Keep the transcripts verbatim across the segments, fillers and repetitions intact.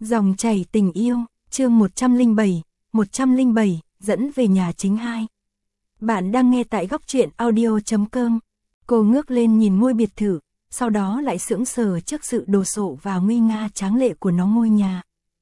Dòng chảy tình yêu, chương một trăm lẻ bảy, một trăm lẻ bảy, dẫn về nhà chính hai. Bạn đang nghe tại góc truyện audio chấm com. Cô ngước lên nhìn ngôi biệt thự, sau đó lại sững sờ trước sự đồ sộ và nguy nga tráng lệ của nó ngôi nhà.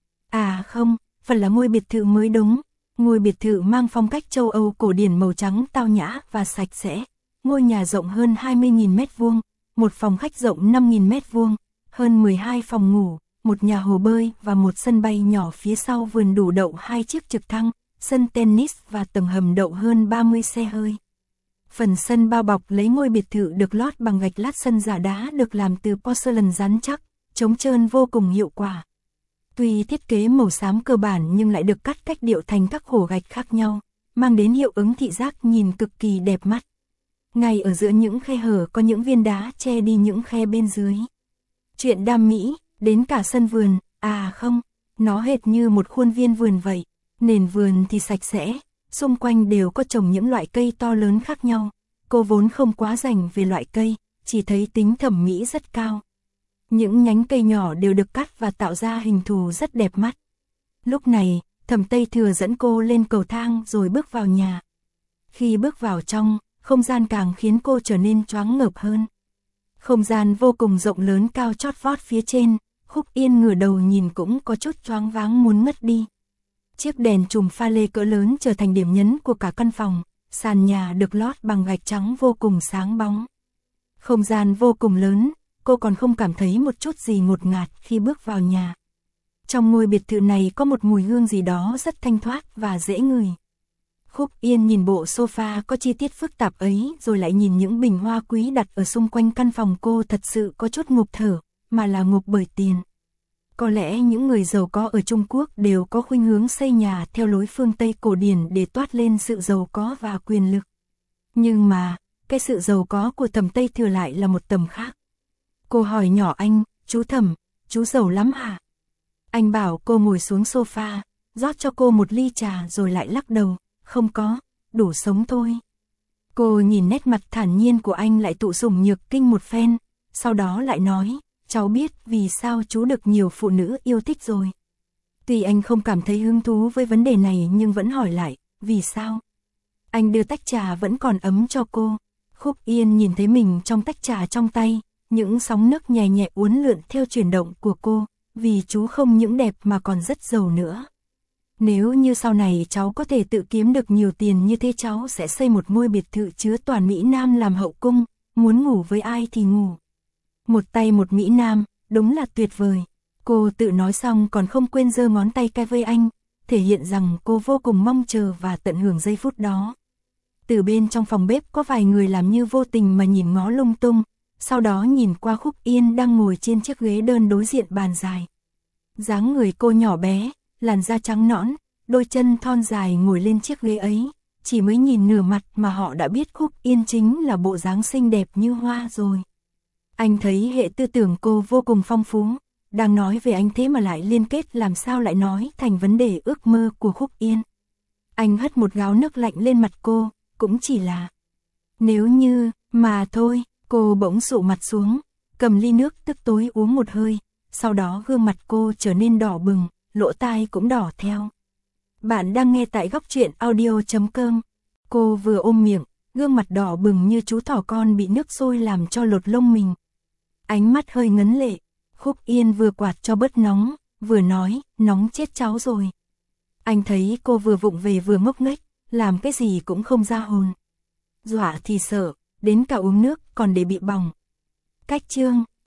À không, phần là ngôi biệt thự mới đúng. Ngôi biệt thự mang phong cách châu Âu cổ điển màu trắng tao nhã và sạch sẽ. Ngôi nhà rộng hơn hai mươi nghìn mét vuông, một phòng khách rộng năm nghìn mét vuông, hơn mười hai phòng ngủ, một nhà hồ bơi và một sân bay nhỏ phía sau vườn đủ đậu hai chiếc trực thăng, sân tennis và tầng hầm đậu hơn ba mươi xe hơi. Phần sân bao bọc lấy ngôi biệt thự được lót bằng gạch lát sân giả đá được làm từ porcelain rắn chắc, chống trơn vô cùng hiệu quả. Tuy thiết kế màu xám cơ bản nhưng lại được cắt cách điệu thành các khổ gạch khác nhau, mang đến hiệu ứng thị giác nhìn cực kỳ đẹp mắt. Ngay ở giữa những khe hở có những viên đá che đi những khe bên dưới. Chuyện đam mỹ, đến cả sân vườn, à không, nó hệt như một khuôn viên vườn vậy. Nền vườn thì sạch sẽ, xung quanh đều có trồng những loại cây to lớn khác nhau. Cô vốn không quá rành về loại cây, chỉ thấy tính thẩm mỹ rất cao. Những nhánh cây nhỏ đều được cắt và tạo ra hình thù rất đẹp mắt. Lúc này, Thẩm Tây Thừa dẫn cô lên cầu thang rồi bước vào nhà. Khi bước vào trong, không gian càng khiến cô trở nên choáng ngợp hơn. Không gian vô cùng rộng lớn cao chót vót phía trên, Khúc Yên ngửa đầu nhìn cũng có chút choáng váng muốn ngất đi. Chiếc đèn chùm pha lê cỡ lớn trở thành điểm nhấn của cả căn phòng, sàn nhà được lót bằng gạch trắng vô cùng sáng bóng. Không gian vô cùng lớn, cô còn không cảm thấy một chút gì ngột ngạt khi bước vào nhà. Trong ngôi biệt thự này có một mùi hương gì đó rất thanh thoát và dễ ngửi. Khúc Yên nhìn bộ sofa có chi tiết phức tạp ấy rồi lại nhìn những bình hoa quý đặt ở xung quanh căn phòng, cô thật sự có chút ngộp thở, mà là ngộp bởi tiền. Có lẽ những người giàu có ở Trung Quốc đều có khuynh hướng xây nhà theo lối phương Tây cổ điển để toát lên sự giàu có và quyền lực. Nhưng mà, cái sự giàu có của Thẩm Tây Thừa lại là một tầm khác. Cô hỏi nhỏ anh, chú Thẩm, chú giàu lắm hả? Anh bảo cô ngồi xuống sofa, rót cho cô một ly trà rồi lại lắc đầu, không có, đủ sống thôi. Cô nhìn nét mặt thản nhiên của anh lại tụ sủng nhược kinh một phen, sau đó lại nói, cháu biết vì sao chú được nhiều phụ nữ yêu thích rồi. Tuy anh không cảm thấy hứng thú với vấn đề này nhưng vẫn hỏi lại, vì sao? Anh đưa tách trà vẫn còn ấm cho cô. Khúc Yên nhìn thấy mình trong tách trà trong tay, những sóng nước nhẹ nhẹ uốn lượn theo chuyển động của cô, vì chú không những đẹp mà còn rất giàu nữa. Nếu như sau này cháu có thể tự kiếm được nhiều tiền như thế, cháu sẽ xây một ngôi biệt thự chứa toàn Mỹ Nam làm hậu cung, muốn ngủ với ai thì ngủ. Một tay một Mỹ Nam, đúng là tuyệt vời. Cô tự nói xong còn không quên giơ ngón tay cái với anh, thể hiện rằng cô vô cùng mong chờ và tận hưởng giây phút đó. Từ bên trong phòng bếp có vài người làm như vô tình mà nhìn ngó lung tung, sau đó nhìn qua Khúc Yên đang ngồi trên chiếc ghế đơn đối diện bàn dài. Dáng người cô nhỏ bé, làn da trắng nõn, đôi chân thon dài ngồi lên chiếc ghế ấy, chỉ mới nhìn nửa mặt mà họ đã biết Khúc Yên chính là bộ dáng xinh đẹp như hoa rồi. Anh thấy hệ tư tưởng cô vô cùng phong phú, đang nói về anh thế mà lại liên kết làm sao lại nói thành vấn đề ước mơ của Khúc Yên. Anh hất một gáo nước lạnh lên mặt cô, cũng chỉ là nếu như, mà thôi. Cô bỗng sụ mặt xuống, cầm ly nước tức tối uống một hơi, sau đó gương mặt cô trở nên đỏ bừng, lỗ tai cũng đỏ theo. Bạn đang nghe tại góc truyện audio chấm com. Cô vừa ôm miệng, gương mặt đỏ bừng như chú thỏ con bị nước sôi làm cho lột lông mình. Ánh mắt hơi ngấn lệ, Khúc Yên vừa quạt cho bớt nóng, vừa nói, nóng chết cháu rồi. Anh thấy cô vừa vụng về vừa ngốc nghếch, làm cái gì cũng không ra hồn. Dọa thì sợ, đến cả uống nước còn để bị bỏng. Cách chương